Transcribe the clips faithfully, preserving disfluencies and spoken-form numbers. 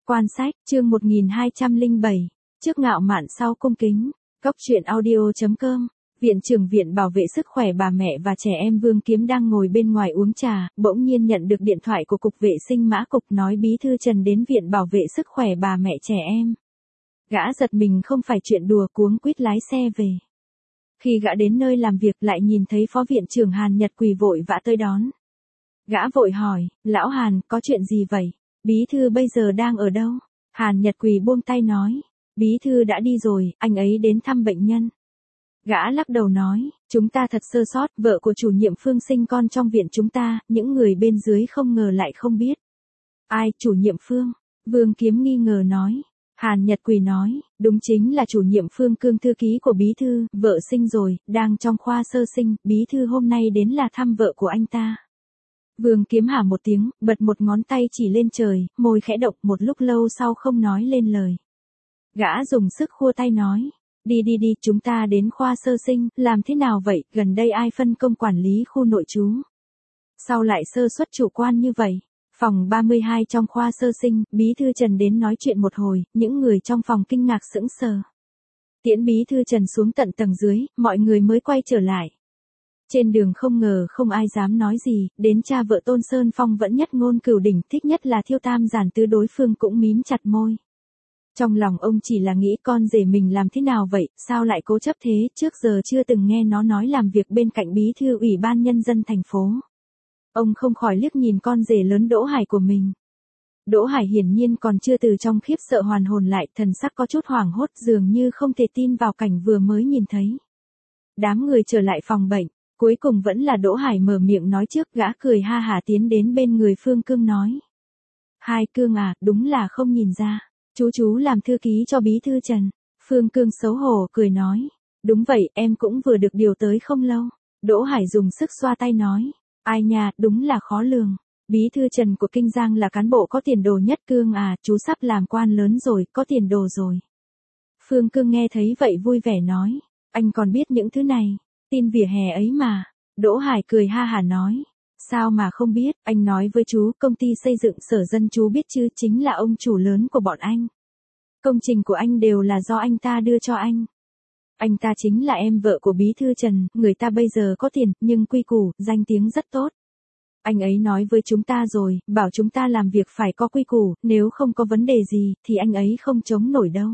Quan sách, chương một nghìn hai trăm lẻ bảy, trước ngạo mạn sau cung kính. Cốc truyện audio chấm com. Viện trưởng Viện Bảo vệ Sức khỏe bà mẹ và trẻ em Vương Kiếm đang ngồi bên ngoài uống trà, bỗng nhiên nhận được điện thoại của Cục Vệ sinh Mã Cục nói Bí thư Trần đến Viện Bảo vệ Sức khỏe bà mẹ trẻ em. Gã giật mình không phải chuyện đùa, cuống quýt lái xe về. Khi gã đến nơi làm việc lại nhìn thấy Phó Viện trưởng Hàn Nhật Quỳ vội vã tới đón. Gã vội hỏi, lão Hàn, có chuyện gì vậy? Bí thư bây giờ đang ở đâu? Hàn Nhật Quỳ buông tay nói, bí thư đã đi rồi, anh ấy đến thăm bệnh nhân. Gã lắc đầu nói, chúng ta thật sơ sót, vợ của chủ nhiệm Phương sinh con trong viện chúng ta, những người bên dưới không ngờ lại không biết. Ai, chủ nhiệm Phương? Vương Kiếm nghi ngờ nói. Hàn Nhật Quỳ nói, đúng chính là chủ nhiệm Phương Cương, thư ký của bí thư, vợ sinh rồi, đang trong khoa sơ sinh, bí thư hôm nay đến là thăm vợ của anh ta. Vương Kiếm hả một tiếng, bật một ngón tay chỉ lên trời, môi khẽ động, một lúc lâu sau không nói lên lời. Gã dùng sức khua tay nói, đi đi đi, chúng ta đến khoa sơ sinh, làm thế nào vậy, gần đây ai phân công quản lý khu nội trú? Sao lại sơ suất chủ quan như vậy? Phòng ba mươi hai trong khoa sơ sinh, bí thư Trần đến nói chuyện một hồi, những người trong phòng kinh ngạc sững sờ. Tiễn bí thư Trần xuống tận tầng dưới, mọi người mới quay trở lại. Trên đường không ngờ không ai dám nói gì, đến cha vợ Tôn Sơn Phong vẫn nhất ngôn cửu đỉnh, thích nhất là Thiêu Tam Giản Tứ, đối phương cũng mím chặt môi. Trong lòng ông chỉ là nghĩ con rể mình làm thế nào vậy, sao lại cố chấp thế, trước giờ chưa từng nghe nó nói làm việc bên cạnh bí thư ủy ban nhân dân thành phố. Ông không khỏi liếc nhìn con rể lớn Đỗ Hải của mình. Đỗ Hải hiển nhiên còn chưa từ trong khiếp sợ hoàn hồn lại, thần sắc có chút hoảng hốt, dường như không thể tin vào cảnh vừa mới nhìn thấy. Đám người trở lại phòng bệnh, cuối cùng vẫn là Đỗ Hải mở miệng nói trước, gã cười ha hả tiến đến bên người Phương Cương nói. Hai Cương à, đúng là không nhìn ra, chú chú làm thư ký cho bí thư Trần. Phương Cương xấu hổ cười nói, đúng vậy, em cũng vừa được điều tới không lâu. Đỗ Hải dùng sức xoa tay nói, ai nha, đúng là khó lường. Bí thư Trần của Kinh Giang là cán bộ có tiền đồ nhất. Cương à, chú sắp làm quan lớn rồi, có tiền đồ rồi. Phương Cương nghe thấy vậy vui vẻ nói, anh còn biết những thứ này, tin vỉa hè ấy mà. Đỗ Hải cười ha hả nói, sao mà không biết, anh nói với chú, công ty xây dựng Sở Dân chú biết chứ, chính là ông chủ lớn của bọn anh. Công trình của anh đều là do anh ta đưa cho anh. Anh ta chính là em vợ của bí thư Trần, người ta bây giờ có tiền, nhưng quy củ, danh tiếng rất tốt. Anh ấy nói với chúng ta rồi, bảo chúng ta làm việc phải có quy củ, nếu không có vấn đề gì, thì anh ấy không chống nổi đâu.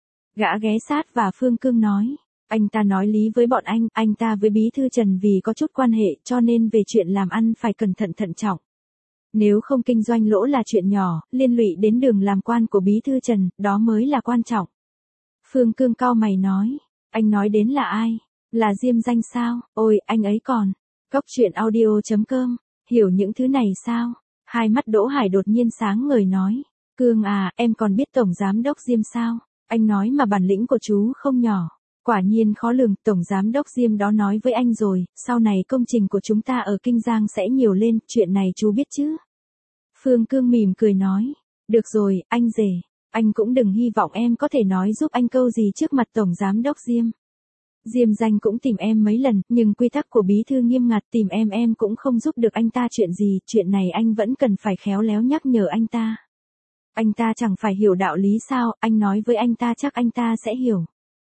Gã ghé sát và Phương Cương nói, anh ta nói lý với bọn anh, anh ta với bí thư Trần vì có chút quan hệ, cho nên về chuyện làm ăn phải cẩn thận thận trọng. Nếu không kinh doanh lỗ là chuyện nhỏ, liên lụy đến đường làm quan của bí thư Trần, đó mới là quan trọng. Phương Cương cau mày nói, anh nói đến là ai? Là Diêm Danh sao? Ôi, anh ấy còn. Cốc truyện audio chấm com, hiểu những thứ này sao? Hai mắt Đỗ Hải đột nhiên sáng ngời nói, Cương à, em còn biết Tổng Giám Đốc Diêm sao? Anh nói mà bản lĩnh của chú không nhỏ. Quả nhiên khó lường, Tổng Giám Đốc Diêm đó nói với anh rồi, sau này công trình của chúng ta ở Kinh Giang sẽ nhiều lên, chuyện này chú biết chứ? Phương Cương mỉm cười nói, được rồi, anh rể, anh cũng đừng hy vọng em có thể nói giúp anh câu gì trước mặt Tổng Giám Đốc Diêm. Diêm Danh cũng tìm em mấy lần, nhưng quy tắc của bí thư nghiêm ngặt, tìm em em cũng không giúp được anh ta chuyện gì, chuyện này anh vẫn cần phải khéo léo nhắc nhở anh ta. Anh ta chẳng phải hiểu đạo lý sao, anh nói với anh ta chắc anh ta sẽ hiểu.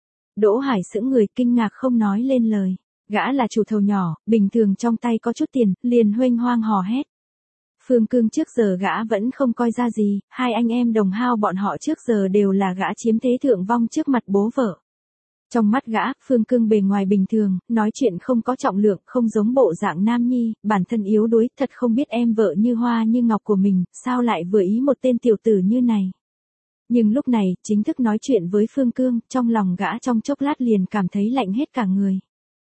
Đỗ Hải sững người, kinh ngạc không nói lên lời. Gã là chủ thầu nhỏ, bình thường trong tay có chút tiền, liền huênh hoang hò hét. Phương Cương trước giờ gã vẫn không coi ra gì, hai anh em đồng hao bọn họ trước giờ đều là gã chiếm thế thượng vong trước mặt bố vợ. Trong mắt gã, Phương Cương bề ngoài bình thường, nói chuyện không có trọng lượng, không giống bộ dạng nam nhi, bản thân yếu đuối, thật không biết em vợ như hoa như ngọc của mình, sao lại vừa ý một tên tiểu tử như này. Nhưng lúc này, chính thức nói chuyện với Phương Cương, trong lòng gã trong chốc lát liền cảm thấy lạnh hết cả người.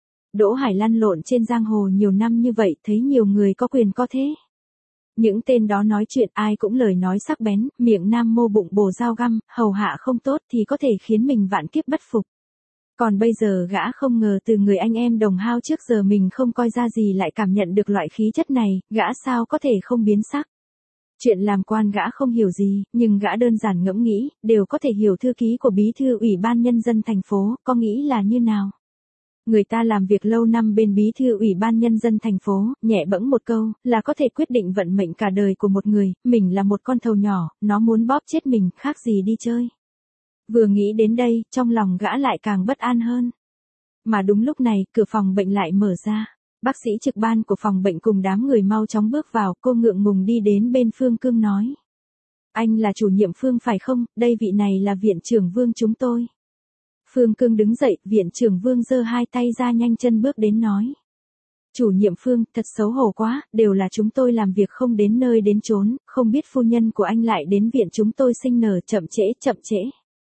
Đỗ Hải lăn lộn trên giang hồ nhiều năm như vậy, thấy nhiều người có quyền có thế. Những tên đó nói chuyện ai cũng lời nói sắc bén, miệng nam mô bụng bồ dao găm, hầu hạ không tốt thì có thể khiến mình vạn kiếp bất phục. Còn bây giờ gã không ngờ từ người anh em đồng hao trước giờ mình không coi ra gì lại cảm nhận được loại khí chất này, gã sao có thể không biến sắc. Chuyện làm quan gã không hiểu gì, nhưng gã đơn giản ngẫm nghĩ, đều có thể hiểu thư ký của bí thư ủy ban nhân dân thành phố, có nghĩ là như nào. Người ta làm việc lâu năm bên bí thư ủy ban nhân dân thành phố, nhẹ bẫng một câu, là có thể quyết định vận mệnh cả đời của một người, mình là một con thầu nhỏ, nó muốn bóp chết mình, khác gì đi chơi. Vừa nghĩ đến đây, trong lòng gã lại càng bất an hơn. Mà đúng lúc này, cửa phòng bệnh lại mở ra. Bác sĩ trực ban của phòng bệnh cùng đám người mau chóng bước vào, cô ngượng ngùng đi đến bên Phương Cương nói. Anh là chủ nhiệm Phương phải không, đây vị này là viện trưởng Vương chúng tôi. Phương Cương đứng dậy, viện trưởng Vương giơ hai tay ra nhanh chân bước đến nói. Chủ nhiệm Phương, thật xấu hổ quá, đều là chúng tôi làm việc không đến nơi đến chốn, không biết phu nhân của anh lại đến viện chúng tôi sinh nở, chậm trễ, chậm trễ.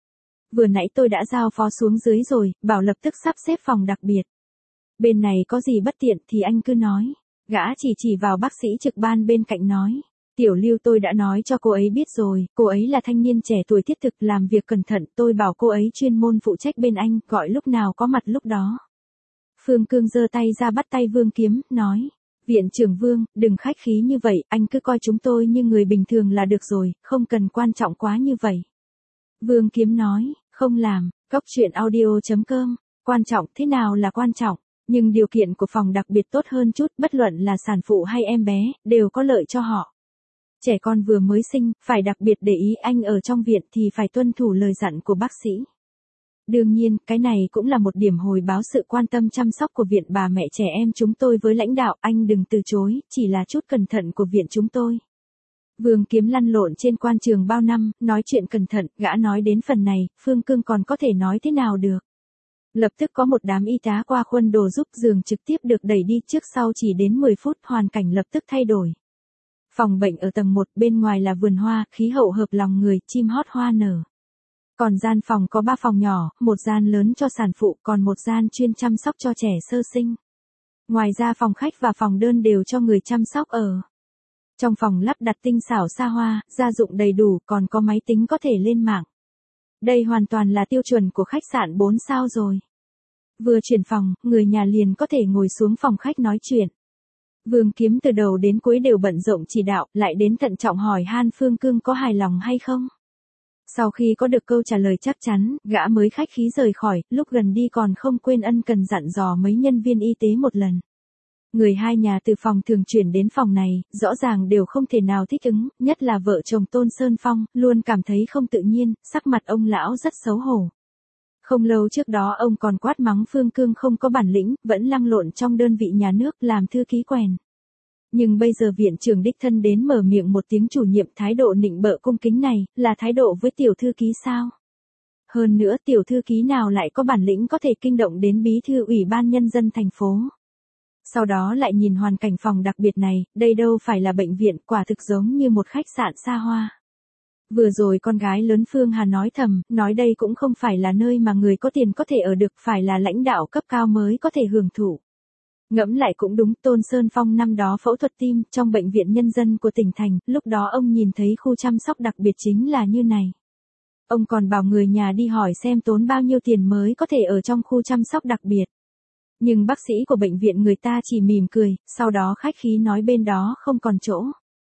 Vừa nãy tôi đã giao phó xuống dưới rồi, bảo lập tức sắp xếp phòng đặc biệt. Bên này có gì bất tiện thì anh cứ nói. Gã chỉ chỉ vào bác sĩ trực ban bên cạnh nói. Tiểu Lưu tôi đã nói cho cô ấy biết rồi, cô ấy là thanh niên trẻ tuổi thiết thực làm việc cẩn thận, tôi bảo cô ấy chuyên môn phụ trách bên anh, gọi lúc nào có mặt lúc đó. Phương Cương giơ tay ra bắt tay Vương Kiếm, nói. Viện trưởng Vương, đừng khách khí như vậy, anh cứ coi chúng tôi như người bình thường là được rồi, không cần quan trọng quá như vậy. Vương Kiếm nói, không làm, Cóc truyện audio chấm com, quan trọng thế nào là quan trọng, nhưng điều kiện của phòng đặc biệt tốt hơn chút, bất luận là sản phụ hay em bé, đều có lợi cho họ. Trẻ con vừa mới sinh, phải đặc biệt để ý anh ở trong viện thì phải tuân thủ lời dặn của bác sĩ. Đương nhiên, cái này cũng là một điểm hồi báo sự quan tâm chăm sóc của viện bà mẹ trẻ em chúng tôi với lãnh đạo, anh đừng từ chối, chỉ là chút cẩn thận của viện chúng tôi. Vương Kiếm lăn lộn trên quan trường bao năm, nói chuyện cẩn thận, gã nói đến phần này, Phương Cương còn có thể nói thế nào được. Lập tức có một đám y tá qua khuôn đồ giúp, giường trực tiếp được đẩy đi, trước sau chỉ đến mười phút, hoàn cảnh lập tức thay đổi. Phòng bệnh ở tầng một, bên ngoài là vườn hoa, khí hậu hợp lòng người, chim hót hoa nở. Còn gian phòng có ba phòng nhỏ, một gian lớn cho sản phụ, còn một gian chuyên chăm sóc cho trẻ sơ sinh. Ngoài ra phòng khách và phòng đơn đều cho người chăm sóc ở. Trong phòng lắp đặt tinh xảo xa hoa, gia dụng đầy đủ, còn có máy tính có thể lên mạng. Đây hoàn toàn là tiêu chuẩn của khách sạn bốn sao rồi. Vừa chuyển phòng, người nhà liền có thể ngồi xuống phòng khách nói chuyện. Vương Kiếm từ đầu đến cuối đều bận rộn chỉ đạo, lại đến thận trọng hỏi han Phương Cương có hài lòng hay không. Sau khi có được câu trả lời chắc chắn, gã mới khách khí rời khỏi, lúc gần đi còn không quên ân cần dặn dò mấy nhân viên y tế một lần. Người hai nhà từ phòng thường chuyển đến phòng này, rõ ràng đều không thể nào thích ứng, nhất là vợ chồng Tôn Sơn Phong, luôn cảm thấy không tự nhiên, sắc mặt ông lão rất xấu hổ. Không lâu trước đó ông còn quát mắng Phương Cương không có bản lĩnh, vẫn lăn lộn trong đơn vị nhà nước làm thư ký quèn. Nhưng bây giờ viện trưởng đích thân đến mở miệng một tiếng chủ nhiệm, thái độ nịnh bợ cung kính này, là thái độ với tiểu thư ký sao? Hơn nữa tiểu thư ký nào lại có bản lĩnh có thể kinh động đến bí thư ủy ban nhân dân thành phố? Sau đó lại nhìn hoàn cảnh phòng đặc biệt này, đây đâu phải là bệnh viện, quả thực giống như một khách sạn xa hoa. Vừa rồi con gái lớn Phương Hà nói thầm, nói đây cũng không phải là nơi mà người có tiền có thể ở được, phải là lãnh đạo cấp cao mới có thể hưởng thụ. Ngẫm lại cũng đúng, Tôn Sơn Phong năm đó phẫu thuật tim trong bệnh viện nhân dân của tỉnh thành, lúc đó ông nhìn thấy khu chăm sóc đặc biệt chính là như này. Ông còn bảo người nhà đi hỏi xem tốn bao nhiêu tiền mới có thể ở trong khu chăm sóc đặc biệt. Nhưng bác sĩ của bệnh viện người ta chỉ mỉm cười, sau đó khách khí nói bên đó không còn chỗ.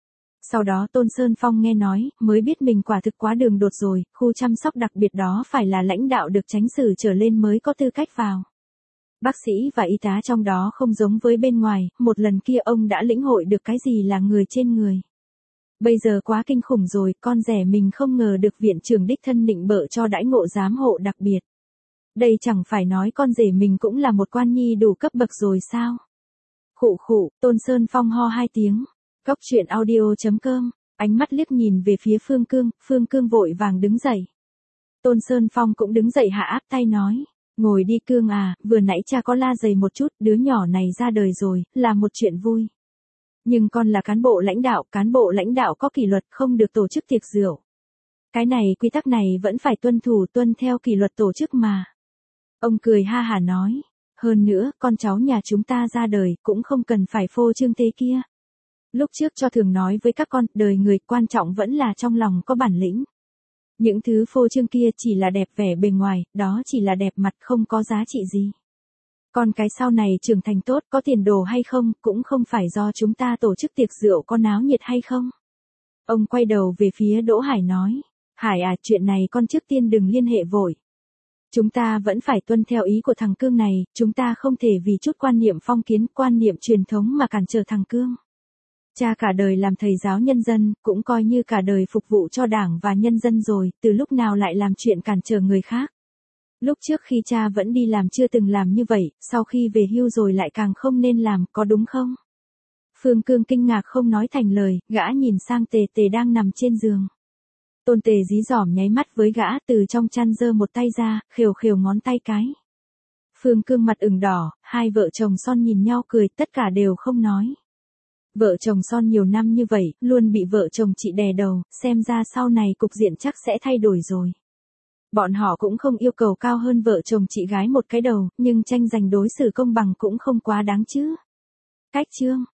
Sau đó Tôn Sơn Phong nghe nói, mới biết mình quả thực quá đường đột rồi, khu chăm sóc đặc biệt đó phải là lãnh đạo được chánh xử trở lên mới có tư cách vào. Bác sĩ và y tá trong đó không giống với bên ngoài, một lần kia ông đã lĩnh hội được cái gì là người trên người. Bây giờ quá kinh khủng rồi, con rẻ mình không ngờ được viện trưởng đích thân nịnh bợ cho đãi ngộ giám hộ đặc biệt. Đây chẳng phải nói con rể mình cũng là một quan nhi đủ cấp bậc rồi sao? Khụ khụ, Tôn Sơn Phong ho hai tiếng. Cóc truyện audio chấm com, ánh mắt liếc nhìn về phía Phương Cương, Phương Cương vội vàng đứng dậy. Tôn Sơn Phong cũng đứng dậy hạ áp tay nói, ngồi đi Cương à, vừa nãy cha có la dày một chút, đứa nhỏ này ra đời rồi, là một chuyện vui. Nhưng con là cán bộ lãnh đạo, cán bộ lãnh đạo có kỷ luật, không được tổ chức tiệc rượu. Cái này quy tắc này vẫn phải tuân thủ, tuân theo kỷ luật tổ chức mà. Ông cười ha hả nói, hơn nữa, con cháu nhà chúng ta ra đời, cũng không cần phải phô trương thế kia. Lúc trước cho thường nói với các con, đời người quan trọng vẫn là trong lòng có bản lĩnh. Những thứ phô trương kia chỉ là đẹp vẻ bề ngoài, đó chỉ là đẹp mặt không có giá trị gì. Còn cái sau này trưởng thành tốt, có tiền đồ hay không, cũng không phải do chúng ta tổ chức tiệc rượu có náo nhiệt hay không. Ông quay đầu về phía Đỗ Hải nói, Hải à, chuyện này con trước tiên đừng liên hệ vội. Chúng ta vẫn phải tuân theo ý của thằng Cương này, chúng ta không thể vì chút quan niệm phong kiến, quan niệm truyền thống mà cản trở thằng Cương. Cha cả đời làm thầy giáo nhân dân, cũng coi như cả đời phục vụ cho đảng và nhân dân rồi, từ lúc nào lại làm chuyện cản trở người khác. Lúc trước khi cha vẫn đi làm chưa từng làm như vậy, sau khi về hưu rồi lại càng không nên làm, có đúng không? Phương Cương kinh ngạc không nói thành lời, gã nhìn sang Tề Tề đang nằm trên giường. Tôn Tề dí dỏm nháy mắt với gã, từ trong chăn giơ một tay ra, khều khều ngón tay cái. Phương Cương mặt ửng đỏ, hai vợ chồng son nhìn nhau cười, tất cả đều không nói. Vợ chồng son nhiều năm như vậy, luôn bị vợ chồng chị đè đầu, xem ra sau này cục diện chắc sẽ thay đổi rồi. Bọn họ cũng không yêu cầu cao hơn vợ chồng chị gái một cái đầu, nhưng tranh giành đối xử công bằng cũng không quá đáng chứ. Cách chương